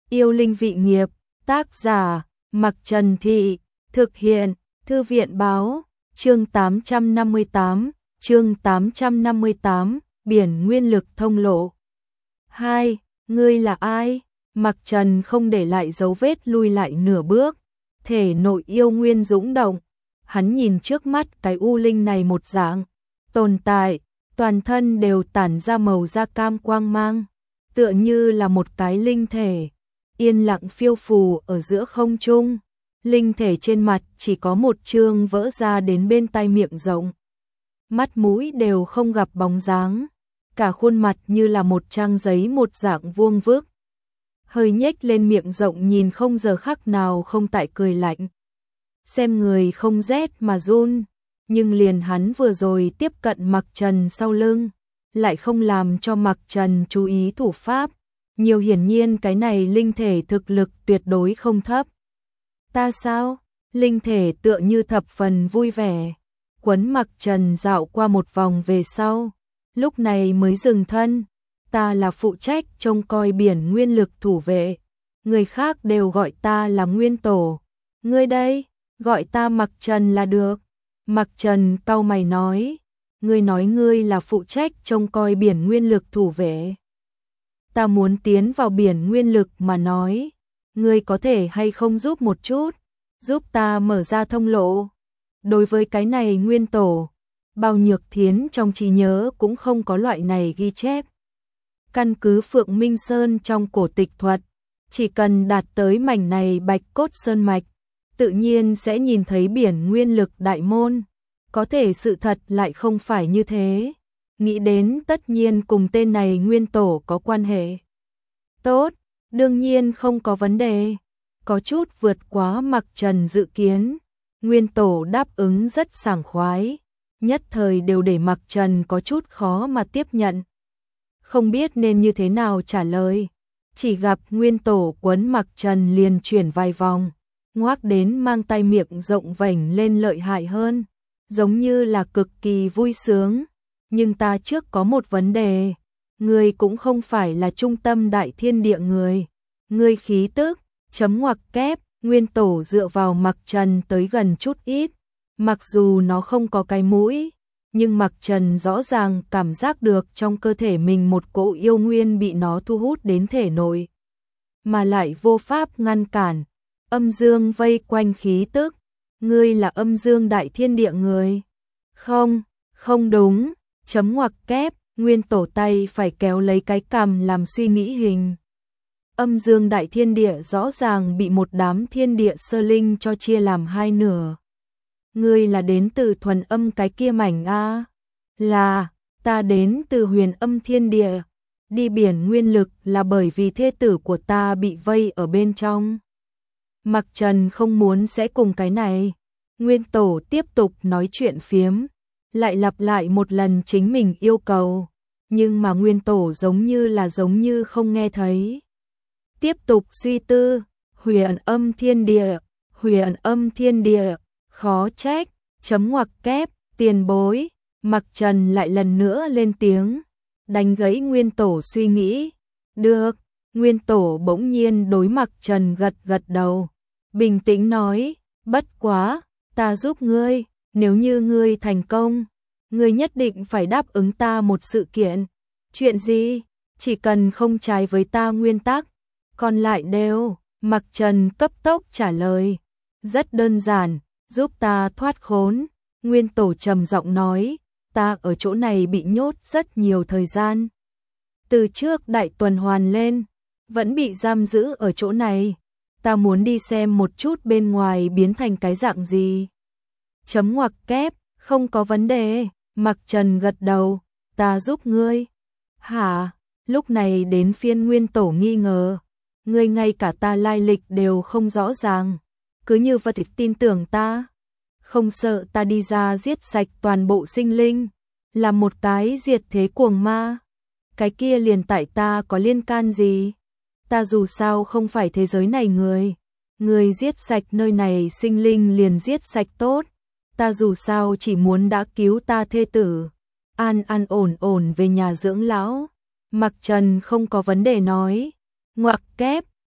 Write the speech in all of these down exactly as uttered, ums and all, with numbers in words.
Yêu linh vị nghiệp, tác giả, Mặc Trần Thị, thực hiện, Thư viện báo, chương tám trăm năm mươi tám, chương tám trăm năm mươi tám, biển nguyên lực thông lộ. hai. Ngươi là ai? Mặc Trần không để lại dấu vết lui lại nửa bước, thể nội yêu nguyên dũng động. Hắn nhìn trước mắt cái u linh này một dạng, tồn tại, toàn thân đều tản ra màu da cam quang mang, tựa như là một cái linh thể, yên lặng phiêu phù ở giữa không trung. Linh thể trên mặt chỉ có một trương vỡ ra đến bên tai miệng rộng. Mắt mũi đều không gặp bóng dáng, cả khuôn mặt như là một trang giấy một dạng vuông vức. Hơi nhếch lên miệng rộng nhìn không giờ khắc nào không tại cười lạnh. Xem người không rét mà run, nhưng liền hắn vừa rồi tiếp cận Mặc Trần sau lưng, lại không làm cho Mặc Trần chú ý thủ pháp. Nhiều hiển nhiên cái này linh thể thực lực tuyệt đối không thấp. Ta sao? Linh thể tựa như thập phần vui vẻ, quấn Mặc Trần dạo qua một vòng về sau, lúc này mới dừng thân. Ta là phụ trách trông coi biển nguyên lực thủ vệ, người khác đều gọi ta là Nguyên Tổ. Ngươi đây, gọi ta Mặc Trần là được. Mặc Trần cau mày nói, ngươi nói ngươi là phụ trách trông coi biển nguyên lực thủ vệ. Ta muốn tiến vào biển nguyên lực mà nói, ngươi có thể hay không giúp một chút, giúp ta mở ra thông lộ. Đối với cái này Nguyên Tổ, Bao Nhược Thiến trong trí nhớ cũng không có loại này ghi chép. Căn cứ Phượng Minh Sơn trong cổ tịch thuật, chỉ cần đạt tới mảnh này Bạch Cốt Sơn Mạch, tự nhiên sẽ nhìn thấy biển nguyên lực đại môn. Có thể sự thật lại không phải như thế. Nghĩ đến tất nhiên cùng tên này Nguyên Tổ có quan hệ. Tốt, đương nhiên không có vấn đề. Có chút vượt quá Mặc Trần dự kiến. Nguyên Tổ đáp ứng rất sảng khoái, nhất thời đều để Mặc Trần có chút khó mà tiếp nhận. Không biết nên như thế nào trả lời. Chỉ gặp Nguyên Tổ quấn Mặc Trần liền chuyển vài vòng, ngoác đến mang tai miệng rộng vành lên lợi hại hơn, giống như là cực kỳ vui sướng. Nhưng ta trước có một vấn đề, ngươi cũng không phải là trung tâm đại thiên địa người. Ngươi khí tức, chấm ngoặc kép, Nguyên Tổ dựa vào Mặc Trần tới gần chút ít, mặc dù nó không có cái mũi, nhưng Mặc Trần rõ ràng cảm giác được trong cơ thể mình một cỗ yêu nguyên bị nó thu hút đến thể nội, mà lại vô pháp ngăn cản. Âm dương vây quanh khí tức, ngươi là âm dương đại thiên địa người. Không, không đúng, chấm ngoặc kép, Nguyên Tổ tay phải kéo lấy cái cằm làm suy nghĩ hình. Âm dương đại thiên địa rõ ràng bị một đám thiên địa sơ linh cho chia làm hai nửa. Ngươi là đến từ thuần âm cái kia mảnh a? Là, ta đến từ huyền âm thiên địa. Đi biển nguyên lực là bởi vì thê tử của ta bị vây ở bên trong. Mặc Trần không muốn sẽ cùng cái này. Nguyên Tổ tiếp tục nói chuyện phiếm, lại lặp lại một lần chính mình yêu cầu, nhưng mà Nguyên Tổ giống như là giống như không nghe thấy. Tiếp tục suy tư, huyền âm thiên địa, huyền âm thiên địa, khó trách, chấm ngoặc kép, tiền bối. Mặc Trần lại lần nữa lên tiếng, đánh gãy Nguyên Tổ suy nghĩ. Được, Nguyên Tổ bỗng nhiên đối Mặc Trần gật gật đầu, bình tĩnh nói, bất quá, ta giúp ngươi, nếu như ngươi thành công, ngươi nhất định phải đáp ứng ta một sự kiện. Chuyện gì? Chỉ cần không trái với ta nguyên tắc, còn lại đều. Mặc Trần cấp tốc trả lời, rất đơn giản, giúp ta thoát khốn. Nguyên Tổ trầm giọng nói, ta ở chỗ này bị nhốt rất nhiều thời gian. Từ trước đại tuần hoàn lên, vẫn bị giam giữ ở chỗ này. Ta muốn đi xem một chút bên ngoài biến thành cái dạng gì. Chấm ngoặc kép, không có vấn đề. Mặc Trần gật đầu, ta giúp ngươi. Hả? Lúc này đến phiên Nguyên Tổ nghi ngờ. Ngươi ngay cả ta lai lịch đều không rõ ràng, cứ như vậy thì tin tưởng ta? Không sợ ta đi ra giết sạch toàn bộ sinh linh, là một cái diệt thế cuồng ma? Cái kia liền tại ta có liên can gì? Ta dù sao không phải thế giới này người. Người giết sạch nơi này sinh linh liền giết sạch tốt. Ta dù sao chỉ muốn đã cứu ta thê tử, an an ổn ổn về nhà dưỡng lão. Mặc Trần không có vấn đề nói, ngoặc kép,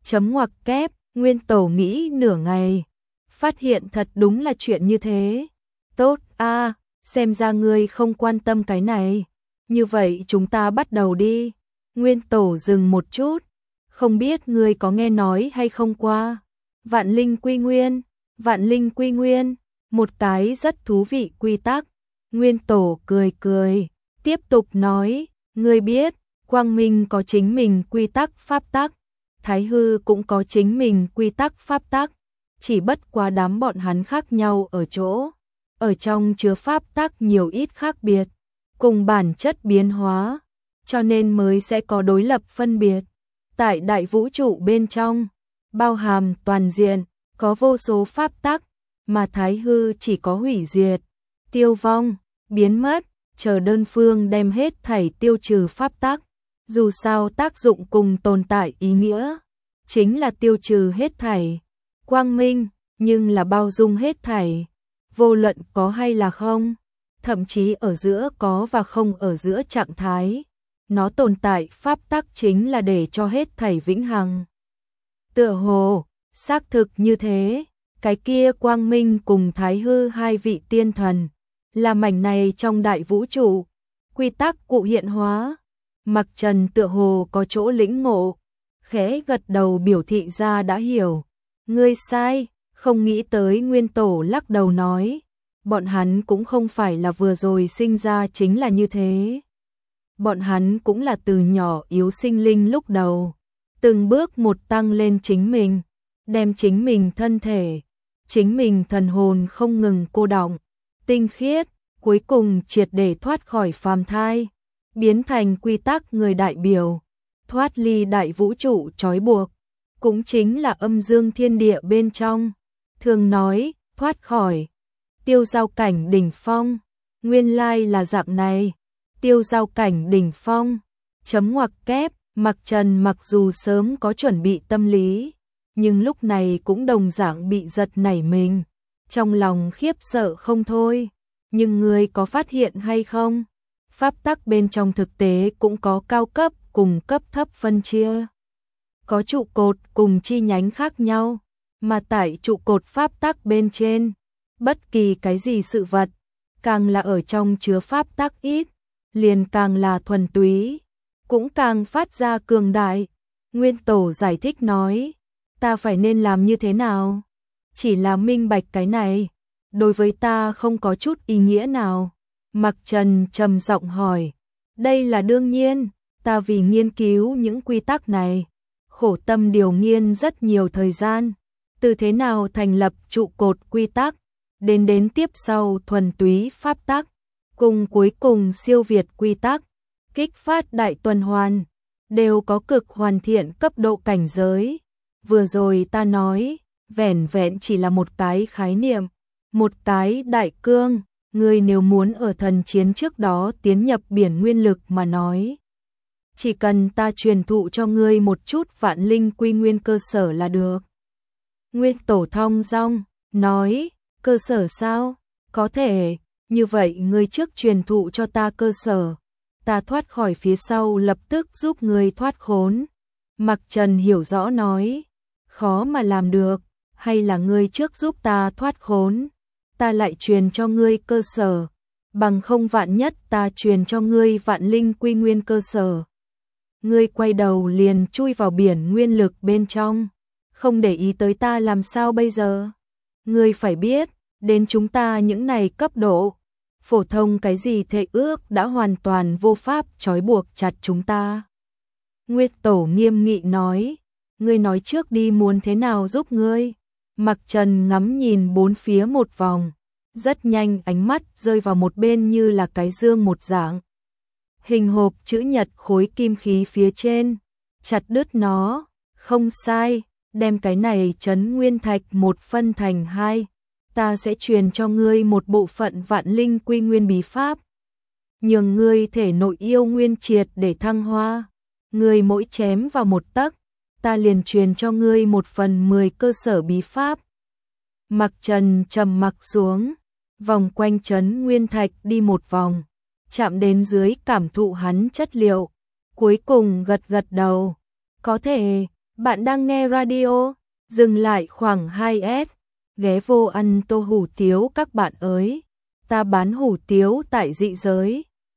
Chấm ngoặc kép, Nguyên Tổ nghĩ nửa ngày, phát hiện thật đúng là chuyện như thế. Tốt a, xem ra ngươi không quan tâm cái này. Như vậy chúng ta bắt đầu đi. Nguyên Tổ dừng một chút, không biết ngươi có nghe nói hay không qua. Vạn linh quy nguyên, vạn linh quy nguyên, một cái rất thú vị quy tắc. Nguyên Tổ cười cười, tiếp tục nói, ngươi biết, Quang Minh có chính mình quy tắc pháp tắc, Thái Hư cũng có chính mình quy tắc pháp tắc, chỉ bất quá đám bọn hắn khác nhau ở chỗ, ở trong chứa pháp tắc nhiều ít khác biệt, cùng bản chất biến hóa, cho nên mới sẽ có đối lập phân biệt. Tại đại vũ trụ bên trong, bao hàm toàn diện, có vô số pháp tắc, mà Thái Hư chỉ có hủy diệt, tiêu vong, biến mất, chờ đơn phương đem hết thảy tiêu trừ pháp tắc. Dù sao tác dụng cùng tồn tại ý nghĩa, chính là tiêu trừ hết thảy. Quang Minh, nhưng là bao dung hết thảy, vô luận có hay là không, thậm chí ở giữa có và không ở giữa trạng thái. Nó tồn tại pháp tắc chính là để cho hết thảy vĩnh hằng. Tựa hồ, xác thực như thế, cái kia Quang Minh cùng Thái Hư hai vị tiên thần, là mảnh này trong đại vũ trụ, quy tắc cụ hiện hóa. Mặc Trần tựa hồ có chỗ lĩnh ngộ, khẽ gật đầu biểu thị ra đã hiểu. Ngươi sai, không nghĩ tới. Nguyên Tổ lắc đầu nói, bọn hắn cũng không phải là vừa rồi sinh ra chính là như thế. Bọn hắn cũng là từ nhỏ yếu sinh linh lúc đầu, từng bước một tăng lên chính mình, đem chính mình thân thể, chính mình thần hồn không ngừng cô đọng, tinh khiết, cuối cùng triệt để thoát khỏi phàm thai, biến thành quy tắc người đại biểu, thoát ly đại vũ trụ trói buộc, cũng chính là âm dương thiên địa bên trong. Thường nói, thoát khỏi, tiêu giao cảnh đỉnh phong, nguyên lai là dạng này, tiêu giao cảnh đỉnh phong, chấm ngoặc kép, Mặc Trần mặc dù sớm có chuẩn bị tâm lý, nhưng lúc này cũng đồng dạng bị giật nảy mình, trong lòng khiếp sợ không thôi. Nhưng ngươi có phát hiện hay không? Pháp tắc bên trong thực tế cũng có cao cấp cùng cấp thấp phân chia. Có trụ cột cùng chi nhánh khác nhau, mà tại trụ cột pháp tắc bên trên, bất kỳ cái gì sự vật, càng là ở trong chứa pháp tắc ít, liền càng là thuần túy, cũng càng phát ra cường đại. Nguyên Tổ giải thích nói, ta phải nên làm như thế nào? Chỉ là minh bạch cái này, đối với ta không có chút ý nghĩa nào. Mặc Trần trầm giọng hỏi, đây là đương nhiên, ta vì nghiên cứu những quy tắc này, khổ tâm điều nghiên rất nhiều thời gian, từ thế nào thành lập trụ cột quy tắc, đến đến tiếp sau thuần túy pháp tắc, cùng cuối cùng siêu việt quy tắc, kích phát đại tuần hoàn, đều có cực hoàn thiện cấp độ cảnh giới. Vừa rồi ta nói, vẻn vẹn chỉ là một cái khái niệm, một cái đại cương, ngươi nếu muốn ở thần chiến trước đó tiến nhập biển nguyên lực mà nói, chỉ cần ta truyền thụ cho ngươi một chút vạn linh quy nguyên cơ sở là được. Nguyên Tổ thong dong nói, cơ sở sao? Có thể, như vậy ngươi trước truyền thụ cho ta cơ sở, ta thoát khỏi phía sau lập tức giúp ngươi thoát khốn. Mặc Trần hiểu rõ nói, khó mà làm được, hay là ngươi trước giúp ta thoát khốn, ta lại truyền cho ngươi cơ sở, bằng không vạn nhất ta truyền cho ngươi vạn linh quy nguyên cơ sở, ngươi quay đầu liền chui vào biển nguyên lực bên trong, không để ý tới ta làm sao bây giờ? Ngươi phải biết, đến chúng ta những này cấp độ, phổ thông cái gì thệ ước đã hoàn toàn vô pháp trói buộc chặt chúng ta. Nguyên Tổ nghiêm nghị nói, ngươi nói trước đi, muốn thế nào giúp ngươi? Mặc Trần ngắm nhìn bốn phía một vòng, rất nhanh ánh mắt rơi vào một bên như là cái dương một dạng. Hình hộp chữ nhật khối kim khí phía trên, chặt đứt nó, không sai, đem cái này trấn nguyên thạch một phân thành hai, ta sẽ truyền cho ngươi một bộ phận vạn linh quy nguyên bí pháp, nhường ngươi thể nội yêu nguyên triệt để thăng hoa, ngươi mỗi chém vào một tấc, ta liền truyền cho ngươi một phần mười cơ sở bí pháp. Mặc Trần trầm mặc xuống, vòng quanh trấn nguyên thạch đi một vòng, chạm đến dưới cảm thụ hắn chất liệu, cuối cùng gật gật đầu, có thể, Bạn đang nghe radio, dừng lại khoảng hai s, ghé vô ăn tô hủ tiếu các bạn ơi. Ta bán hủ tiếu tại dị giới.